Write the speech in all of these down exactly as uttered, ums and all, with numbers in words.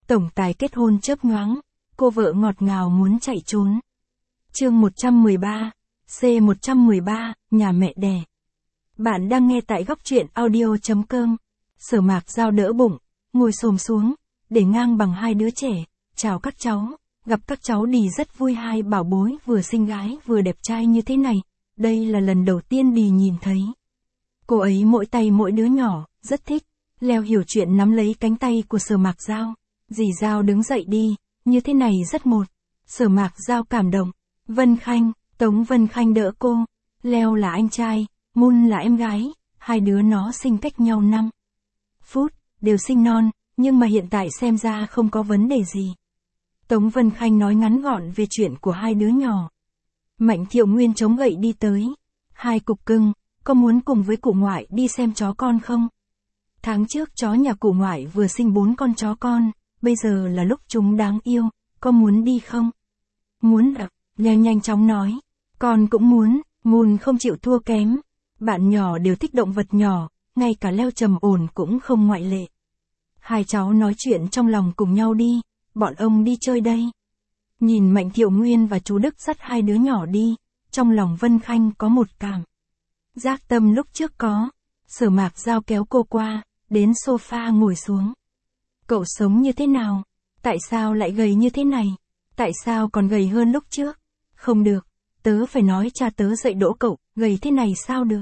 tổng tài kết hôn chớp nhoáng, cô vợ ngọt ngào muốn chạy trốn. Chương một trăm mười ba, C một trăm mười ba, nhà mẹ đẻ. Bạn đang nghe tại góc truyện audio chấm com. Sở Mạc Giao đỡ bụng, ngồi xổm xuống, để ngang bằng hai đứa trẻ, chào các cháu, gặp các cháu Đì rất vui, hai bảo bối vừa xinh gái vừa đẹp trai như thế này, đây là lần đầu tiên Đì nhìn thấy. Cô ấy mỗi tay mỗi đứa nhỏ, rất thích, Leo hiểu chuyện nắm lấy cánh tay của Sở Mạc Giao, dì Giao đứng dậy đi, như thế này rất một. Sở Mạc Giao cảm động, Vân Khanh, Tống Vân Khanh đỡ cô, Leo là anh trai, Mun là em gái, hai đứa nó sinh cách nhau năm phút, đều sinh non, nhưng mà hiện tại xem ra không có vấn đề gì. Tống Vân Khanh nói ngắn gọn về chuyện của hai đứa nhỏ. Mạnh Thiệu Nguyên chống gậy đi tới. Hai cục cưng, có muốn cùng với cụ ngoại đi xem chó con không? Tháng trước chó nhà cụ ngoại vừa sinh bốn con chó con, bây giờ là lúc chúng đáng yêu, có muốn đi không? Muốn ạ, Leo nhanh chóng nói. Con cũng muốn, Mun không chịu thua kém. Bạn nhỏ đều thích động vật nhỏ, ngay cả Leo trầm ổn cũng không ngoại lệ. Hai cháu nói chuyện trong lòng cùng nhau đi, bọn ông đi chơi đây. Nhìn Mạnh Thiệu Nguyên và chú Đức dắt hai đứa nhỏ đi, trong lòng Vân Khanh có một cảm giác tâm lúc trước có. Sở Mạc Giao kéo cô qua, đến sofa ngồi xuống. Cậu sống như thế nào? Tại sao lại gầy như thế này? Tại sao còn gầy hơn lúc trước? Không được, tớ phải nói cha tớ dạy dỗ cậu, gầy thế này sao được?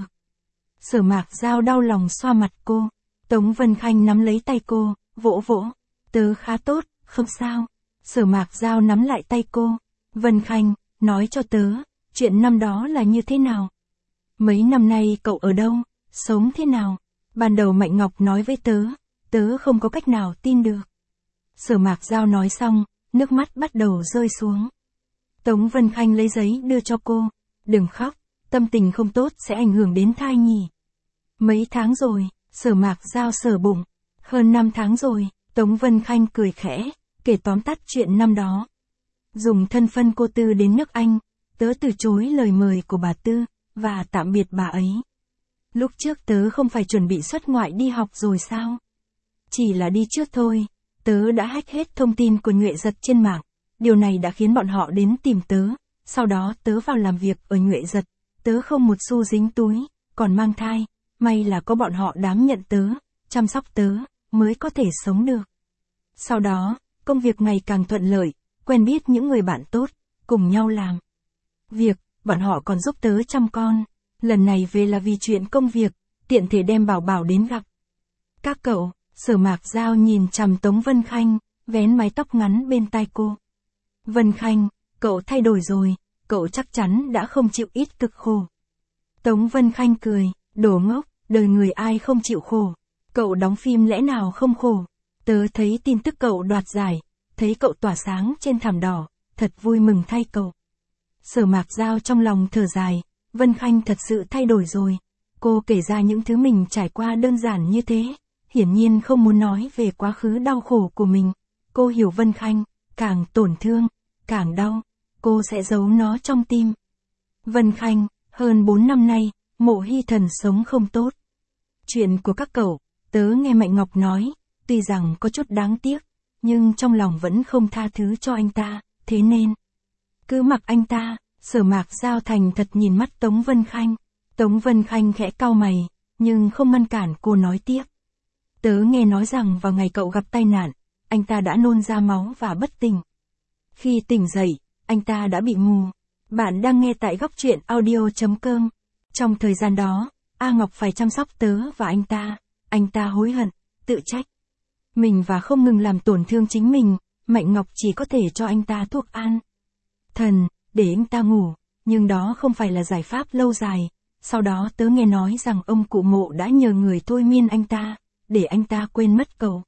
Sở Mạc Giao đau lòng xoa mặt cô. Tống Vân Khanh nắm lấy tay cô, vỗ vỗ. Tớ khá tốt, không sao. Sở Mạc Giao nắm lại tay cô. Vân Khanh, nói cho tớ, chuyện năm đó là như thế nào? Mấy năm nay cậu ở đâu? Sống thế nào? Ban đầu Mạnh Ngọc nói với tớ, tớ không có cách nào tin được. Sở Mạc Giao nói xong, nước mắt bắt đầu rơi xuống. Tống Vân Khanh lấy giấy đưa cho cô. Đừng khóc, tâm tình không tốt sẽ ảnh hưởng đến thai nhi. Mấy tháng rồi, Sở Mạc Giao sờ bụng. Hơn năm tháng rồi, Tống Vân Khanh cười khẽ, kể tóm tắt chuyện năm đó. Dùng thân phân cô Tư đến nước Anh, tớ từ chối lời mời của bà Tư, và tạm biệt bà ấy. Lúc trước tớ không phải chuẩn bị xuất ngoại đi học rồi sao? Chỉ là đi trước thôi, tớ đã hack hết thông tin của Nhuệ Giật trên mạng, điều này đã khiến bọn họ đến tìm tớ, sau đó tớ vào làm việc ở Nhuệ Giật, tớ không một xu dính túi, còn mang thai, may là có bọn họ đảm nhận tớ, chăm sóc tớ, mới có thể sống được. Sau đó, công việc ngày càng thuận lợi, quen biết những người bạn tốt, cùng nhau làm việc, bọn họ còn giúp tớ chăm con. Lần này về là vì chuyện công việc, tiện thể đem Bảo Bảo đến gặp. Các cậu, Sở Mạc Giao nhìn chằm Tống Vân Khanh, vén mái tóc ngắn bên tai cô. Vân Khanh, cậu thay đổi rồi, cậu chắc chắn đã không chịu ít cực khổ. Tống Vân Khanh cười, đồ ngốc, đời người ai không chịu khổ. Cậu đóng phim lẽ nào không khổ? Tớ thấy tin tức cậu đoạt giải, thấy cậu tỏa sáng trên thảm đỏ, thật vui mừng thay cậu. Sở Mạc Giao trong lòng thở dài, Vân Khanh thật sự thay đổi rồi. Cô kể ra những thứ mình trải qua đơn giản như thế, hiển nhiên không muốn nói về quá khứ đau khổ của mình. Cô hiểu Vân Khanh, càng tổn thương, càng đau, cô sẽ giấu nó trong tim. Vân Khanh, hơn bốn năm nay, Mộ Hy Thần sống không tốt. Chuyện của các cậu, tớ nghe Mạnh Ngọc nói, tuy rằng có chút đáng tiếc, nhưng trong lòng vẫn không tha thứ cho anh ta, thế nên cứ mặc anh ta. Sở Mạc Giao thành thật nhìn mắt Tống Vân Khanh. Tống Vân Khanh khẽ cau mày, nhưng không ngăn cản cô nói tiếp. Tớ nghe nói rằng vào ngày cậu gặp tai nạn, anh ta đã nôn ra máu và bất tỉnh. Khi tỉnh dậy, anh ta đã bị mù. Bạn đang nghe tại góc truyện audio chấm com. Trong thời gian đó, A Ngọc phải chăm sóc tớ và anh ta. Anh ta hối hận, tự trách mình và không ngừng làm tổn thương chính mình. Mạnh Ngọc chỉ có thể cho anh ta thuốc an thần, để anh ta ngủ, nhưng đó không phải là giải pháp lâu dài. Sau đó tớ nghe nói rằng ông cụ Mộ đã nhờ người thôi miên anh ta, để anh ta quên mất cậu.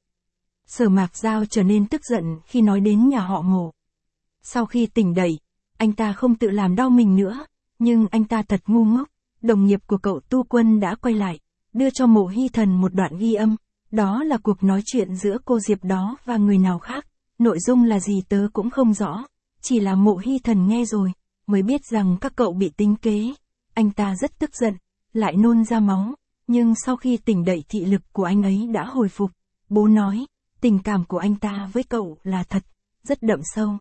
Sở Mạc Giao trở nên tức giận khi nói đến nhà họ Mộ. Sau khi tỉnh dậy, anh ta không tự làm đau mình nữa, nhưng anh ta thật ngu ngốc. Đồng nghiệp của cậu Tu Quân đã quay lại, đưa cho Mộ Hy Thần một đoạn ghi âm. Đó là cuộc nói chuyện giữa cô Diệp đó và người nào khác. Nội dung là gì tớ cũng không rõ, chỉ là Mộ Hy Thần nghe rồi, mới biết rằng các cậu bị tính kế. Anh ta rất tức giận, lại nôn ra máu, nhưng sau khi tỉnh dậy thị lực của anh ấy đã hồi phục. Bố nói, tình cảm của anh ta với cậu là thật, rất đậm sâu.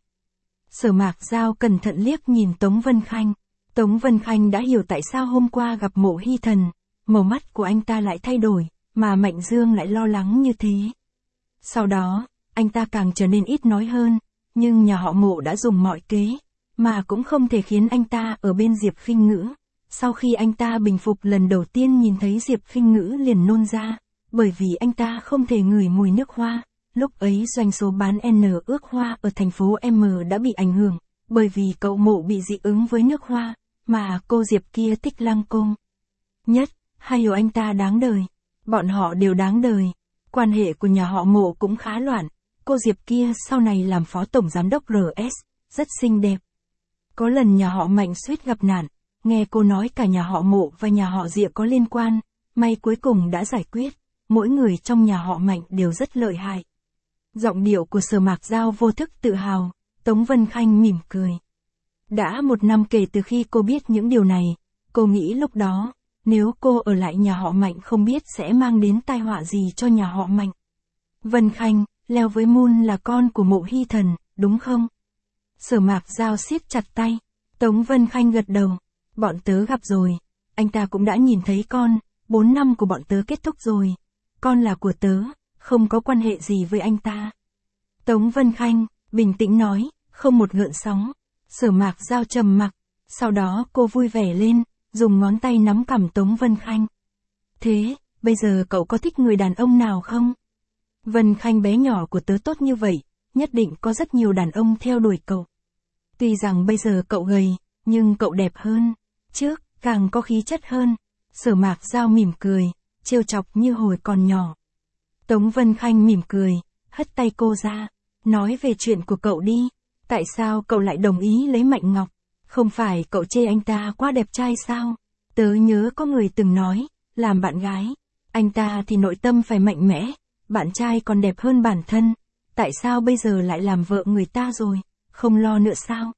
Sở Mạc Giao cẩn thận liếc nhìn Tống Vân Khanh. Tống Vân Khanh đã hiểu tại sao hôm qua gặp Mộ Hy Thần, màu mắt của anh ta lại thay đổi, mà Mạnh Dương lại lo lắng như thế. Sau đó, anh ta càng trở nên ít nói hơn, nhưng nhà họ Mộ đã dùng mọi kế, mà cũng không thể khiến anh ta ở bên Diệp Khinh Ngữ. Sau khi anh ta bình phục lần đầu tiên nhìn thấy Diệp Khinh Ngữ liền nôn ra, bởi vì anh ta không thể ngửi mùi nước hoa. Lúc ấy doanh số bán N ước hoa ở thành phố M đã bị ảnh hưởng, bởi vì cậu Mộ bị dị ứng với nước hoa, mà cô Diệp kia thích lăng cung. Nhất, hay hiểu anh ta đáng đời. Bọn họ đều đáng đời. Quan hệ của nhà họ Mộ cũng khá loạn. Cô Diệp kia sau này làm phó tổng giám đốc R S, rất xinh đẹp. Có lần nhà họ Mạnh suýt gặp nạn, nghe cô nói cả nhà họ Mộ và nhà họ Diệp có liên quan, may cuối cùng đã giải quyết. Mỗi người trong nhà họ Mạnh đều rất lợi hại. Giọng điệu của Sở Mạc Giao vô thức tự hào. Tống Vân Khanh mỉm cười. Đã một năm kể từ khi cô biết những điều này, cô nghĩ lúc đó, nếu cô ở lại nhà họ Mạnh không biết sẽ mang đến tai họa gì cho nhà họ Mạnh. Vân Khanh, Leo với Moon là con của Mộ Hy Thần, đúng không? Sở Mạc Giao siết chặt tay. Tống Vân Khanh gật đầu. Bọn tớ gặp rồi. Anh ta cũng đã nhìn thấy con. Bốn năm của bọn tớ kết thúc rồi. Con là của tớ, không có quan hệ gì với anh ta. Tống Vân Khanh, bình tĩnh nói, không một gợn sóng. Sở Mạc Giao trầm mặc. Sau đó cô vui vẻ lên, dùng ngón tay nắm cằm Tống Vân Khanh. Thế, bây giờ cậu có thích người đàn ông nào không? Vân Khanh bé nhỏ của tớ tốt như vậy, nhất định có rất nhiều đàn ông theo đuổi cậu. Tuy rằng bây giờ cậu gầy, nhưng cậu đẹp hơn. Trước, càng có khí chất hơn. Sở Mạc Giao mỉm cười, trêu chọc như hồi còn nhỏ. Tống Vân Khanh mỉm cười, hất tay cô ra. Nói về chuyện của cậu đi. Tại sao cậu lại đồng ý lấy Mạnh Ngọc? Không phải cậu chê anh ta quá đẹp trai sao? Tớ nhớ có người từng nói, làm bạn gái, anh ta thì nội tâm phải mạnh mẽ, bạn trai còn đẹp hơn bản thân. Tại sao bây giờ lại làm vợ người ta rồi? Không lo nữa sao?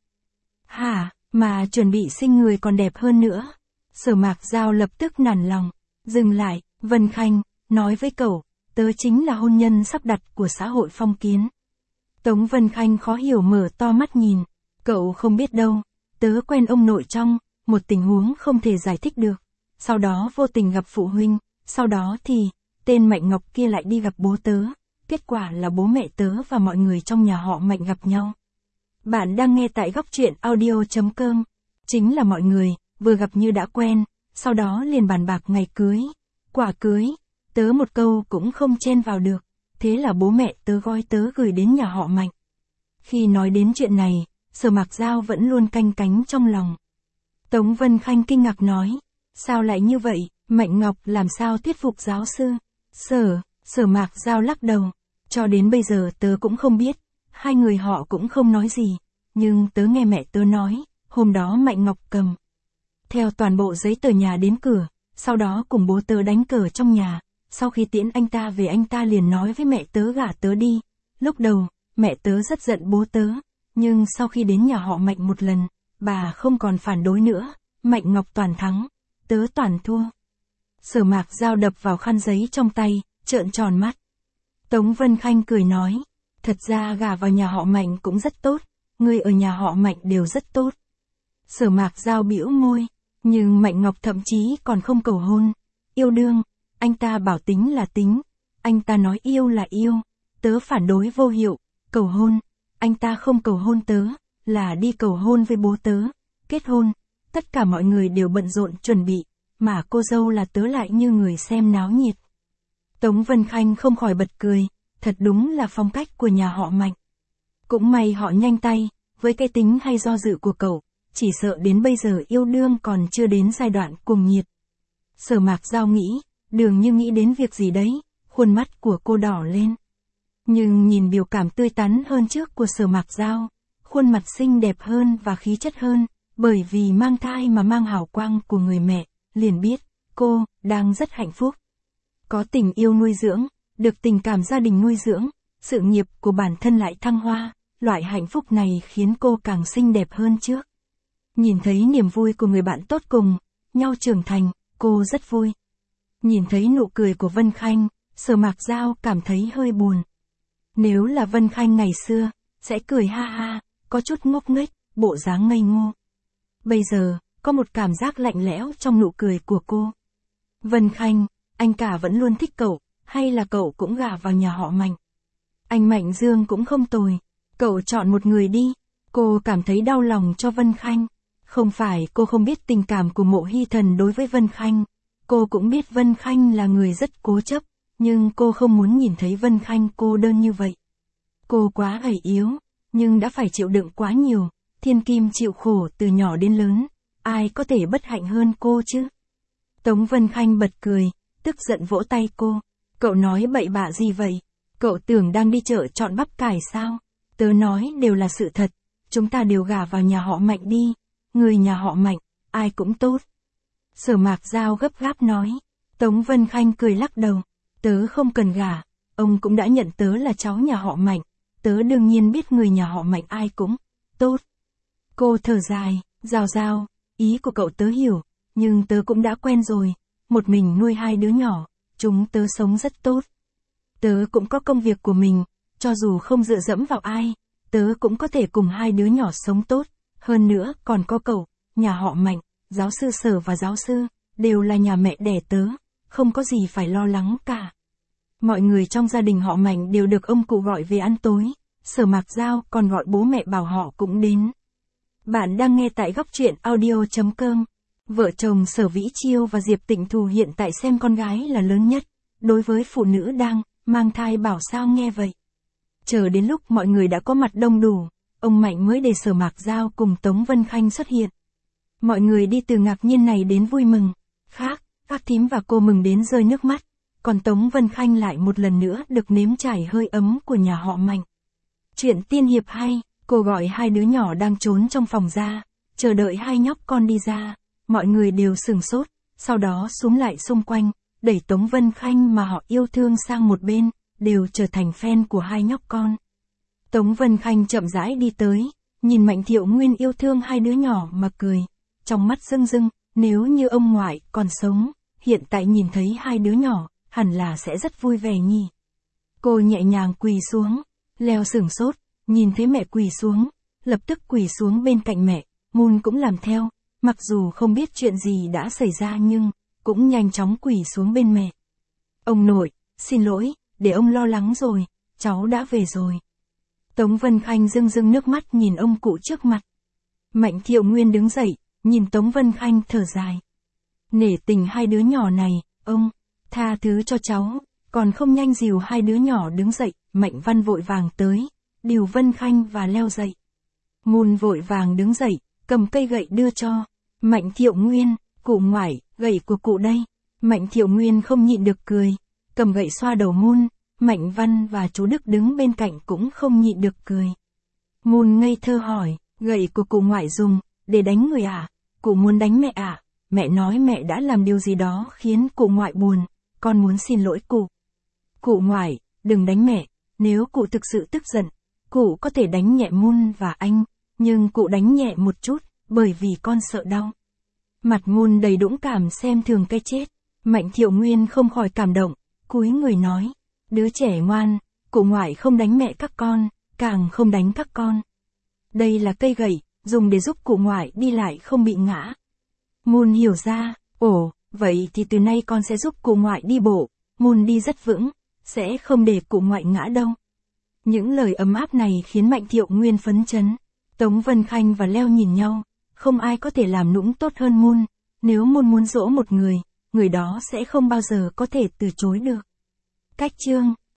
Hả, mà chuẩn bị sinh người còn đẹp hơn nữa. Sở Mạc Giao lập tức nản lòng. Dừng lại, Vân Khanh, nói với cậu, tớ chính là hôn nhân sắp đặt của xã hội phong kiến. Tống Vân Khanh khó hiểu mở to mắt nhìn. Cậu không biết đâu, tớ quen ông nội trong một tình huống không thể giải thích được. Sau đó vô tình gặp phụ huynh, sau đó thì tên Mạnh Ngọc kia lại đi gặp bố tớ. Kết quả là bố mẹ tớ và mọi người trong nhà họ Mạnh gặp nhau. Bạn đang nghe tại góc truyện audio chấm com. Chính là mọi người, vừa gặp như đã quen, sau đó liền bàn bạc ngày cưới. Quả cưới, tớ một câu cũng không chen vào được. Thế là bố mẹ tớ gói tớ gửi đến nhà họ Mạnh. Khi nói đến chuyện này, Sở Mạc Giao vẫn luôn canh cánh trong lòng. Tống Vân Khanh kinh ngạc nói, sao lại như vậy, Mạnh Ngọc làm sao thuyết phục giáo sư? Sở, Sở Mạc Giao lắc đầu, cho đến bây giờ tớ cũng không biết, hai người họ cũng không nói gì, nhưng tớ nghe mẹ tớ nói, hôm đó Mạnh Ngọc cầm theo toàn bộ giấy tờ nhà đến cửa, sau đó cùng bố tớ đánh cờ trong nhà. Sau khi tiễn anh ta về anh ta liền nói với mẹ tớ gả tớ đi. Lúc đầu, mẹ tớ rất giận bố tớ, nhưng sau khi đến nhà họ Mạnh một lần, bà không còn phản đối nữa. Mạnh Ngọc toàn thắng, tớ toàn thua. Sở Mạc Giao đập vào khăn giấy trong tay, trợn tròn mắt. Tống Vân Khanh cười nói, thật ra gả vào nhà họ Mạnh cũng rất tốt, người ở nhà họ Mạnh đều rất tốt. Sở Mạc Giao bĩu môi, nhưng Mạnh Ngọc thậm chí còn không cầu hôn. Yêu đương, anh ta bảo tính là tính, anh ta nói yêu là yêu, tớ phản đối vô hiệu. Cầu hôn, anh ta không cầu hôn tớ, là đi cầu hôn với bố tớ. Kết hôn, tất cả mọi người đều bận rộn chuẩn bị, mà cô dâu là tớ lại như người xem náo nhiệt. Tống Vân Khanh không khỏi bật cười, thật đúng là phong cách của nhà họ Mạnh. Cũng may họ nhanh tay, với cái tính hay do dự của cậu, chỉ sợ đến bây giờ yêu đương còn chưa đến giai đoạn cuồng nhiệt. Sở Mạc Giao nghĩ, dường như nghĩ đến việc gì đấy, khuôn mắt của cô đỏ lên. Nhưng nhìn biểu cảm tươi tắn hơn trước của Sở Mạc Giao, khuôn mặt xinh đẹp hơn và khí chất hơn, bởi vì mang thai mà mang hào quang của người mẹ, liền biết, cô, đang rất hạnh phúc. Có tình yêu nuôi dưỡng, được tình cảm gia đình nuôi dưỡng, sự nghiệp của bản thân lại thăng hoa, loại hạnh phúc này khiến cô càng xinh đẹp hơn trước. Nhìn thấy niềm vui của người bạn tốt cùng, nhau trưởng thành, cô rất vui. Nhìn thấy nụ cười của Vân Khanh, Sở Mạc Giao cảm thấy hơi buồn. Nếu là Vân Khanh ngày xưa, sẽ cười ha ha, có chút ngốc nghếch, bộ dáng ngây ngô. Bây giờ, có một cảm giác lạnh lẽo trong nụ cười của cô. Vân Khanh, anh cả vẫn luôn thích cậu, hay là cậu cũng gả vào nhà họ Mạnh? Anh Mạnh Dương cũng không tồi, cậu chọn một người đi. Cô cảm thấy đau lòng cho Vân Khanh. Không phải cô không biết tình cảm của Mộ Hy Thần đối với Vân Khanh. Cô cũng biết Vân Khanh là người rất cố chấp, nhưng cô không muốn nhìn thấy Vân Khanh cô đơn như vậy. Cô quá gầy yếu, nhưng đã phải chịu đựng quá nhiều, thiên kim chịu khổ từ nhỏ đến lớn, ai có thể bất hạnh hơn cô chứ? Tống Vân Khanh bật cười, tức giận vỗ tay cô. Cậu nói bậy bạ gì vậy? Cậu tưởng đang đi chợ chọn bắp cải sao? Tớ nói đều là sự thật, chúng ta đều gả vào nhà họ Mạnh đi, người nhà họ Mạnh, ai cũng tốt. Sở Mạc Giao gấp gáp nói. Tống Vân Khanh cười lắc đầu, tớ không cần gả, ông cũng đã nhận tớ là cháu nhà họ Mạnh, tớ đương nhiên biết người nhà họ Mạnh ai cũng tốt. Cô thở dài, Giao Giao, ý của cậu tớ hiểu, nhưng tớ cũng đã quen rồi, một mình nuôi hai đứa nhỏ, chúng tớ sống rất tốt. Tớ cũng có công việc của mình, cho dù không dựa dẫm vào ai, tớ cũng có thể cùng hai đứa nhỏ sống tốt, hơn nữa còn có cậu, nhà họ Mạnh, giáo sư Sở và giáo sư, đều là nhà mẹ đẻ tớ, không có gì phải lo lắng cả. Mọi người trong gia đình họ Mạnh đều được ông cụ gọi về ăn tối, Sở Mạc Giao còn gọi bố mẹ bảo họ cũng đến. Bạn đang nghe tại góc truyện audio chấm com. Vợ chồng Sở Vĩ Chiêu và Diệp Tịnh Thù hiện tại xem con gái là lớn nhất, đối với phụ nữ đang mang thai bảo sao nghe vậy. Chờ đến lúc mọi người đã có mặt đông đủ, ông Mạnh mới để Sở Mạc Giao cùng Tống Vân Khanh xuất hiện. Mọi người đi từ ngạc nhiên này đến vui mừng, khác, các thím và cô mừng đến rơi nước mắt, còn Tống Vân Khanh lại một lần nữa được nếm trải hơi ấm của nhà họ Mạnh. Chuyện tiên hiệp hay, cô gọi hai đứa nhỏ đang trốn trong phòng ra, chờ đợi hai nhóc con đi ra, mọi người đều sửng sốt, sau đó xúm lại xung quanh, đẩy Tống Vân Khanh mà họ yêu thương sang một bên, đều trở thành fan của hai nhóc con. Tống Vân Khanh chậm rãi đi tới, nhìn Mạnh Thiệu Nguyên yêu thương hai đứa nhỏ mà cười, trong mắt rưng rưng, nếu như ông ngoại còn sống, hiện tại nhìn thấy hai đứa nhỏ, hẳn là sẽ rất vui vẻ nhỉ. Cô nhẹ nhàng quỳ xuống, Leo sửng sốt, nhìn thấy mẹ quỳ xuống, lập tức quỳ xuống bên cạnh mẹ, Moon cũng làm theo, mặc dù không biết chuyện gì đã xảy ra nhưng, cũng nhanh chóng quỳ xuống bên mẹ. Ông nội, xin lỗi, để ông lo lắng rồi, cháu đã về rồi. Tống Vân Khanh rưng rưng nước mắt nhìn ông cụ trước mặt. Mạnh Thiệu Nguyên đứng dậy, nhìn Tống Vân Khanh thở dài. Nể tình hai đứa nhỏ này, ông, tha thứ cho cháu, còn không nhanh dìu hai đứa nhỏ đứng dậy, Mạnh Văn vội vàng tới, điều Vân Khanh và Leo dậy. Moon vội vàng đứng dậy, cầm cây gậy đưa cho. Mạnh Thiệu Nguyên, cụ ngoại, gậy của cụ đây. Mạnh Thiệu Nguyên không nhịn được cười, cầm gậy xoa đầu Moon. Mạnh Văn và chú Đức đứng bên cạnh cũng không nhịn được cười. Moon ngây thơ hỏi, gậy của cụ ngoại dùng, để đánh người à? Cụ muốn đánh mẹ à? Mẹ nói mẹ đã làm điều gì đó khiến cụ ngoại buồn, con muốn xin lỗi cụ. Cụ ngoại, đừng đánh mẹ, nếu cụ thực sự tức giận, cụ có thể đánh nhẹ Moon và anh, nhưng cụ đánh nhẹ một chút, bởi vì con sợ đau. Mặt Moon đầy dũng cảm xem thường cái chết. Mạnh Thiệu Nguyên không khỏi cảm động, cúi người nói, đứa trẻ ngoan, cụ ngoại không đánh mẹ các con, càng không đánh các con. Đây là cây gậy, dùng để giúp cụ ngoại đi lại không bị ngã. Moon hiểu ra, ồ, vậy thì từ nay con sẽ giúp cụ ngoại đi bộ, Moon đi rất vững, sẽ không để cụ ngoại ngã đâu. Những lời ấm áp này khiến Mạnh Thiệu Nguyên phấn chấn. Tống Vân Khanh và Leo nhìn nhau, không ai có thể làm nũng tốt hơn Moon, nếu Moon muốn dỗ một người, người đó sẽ không bao giờ có thể từ chối được. Cách chương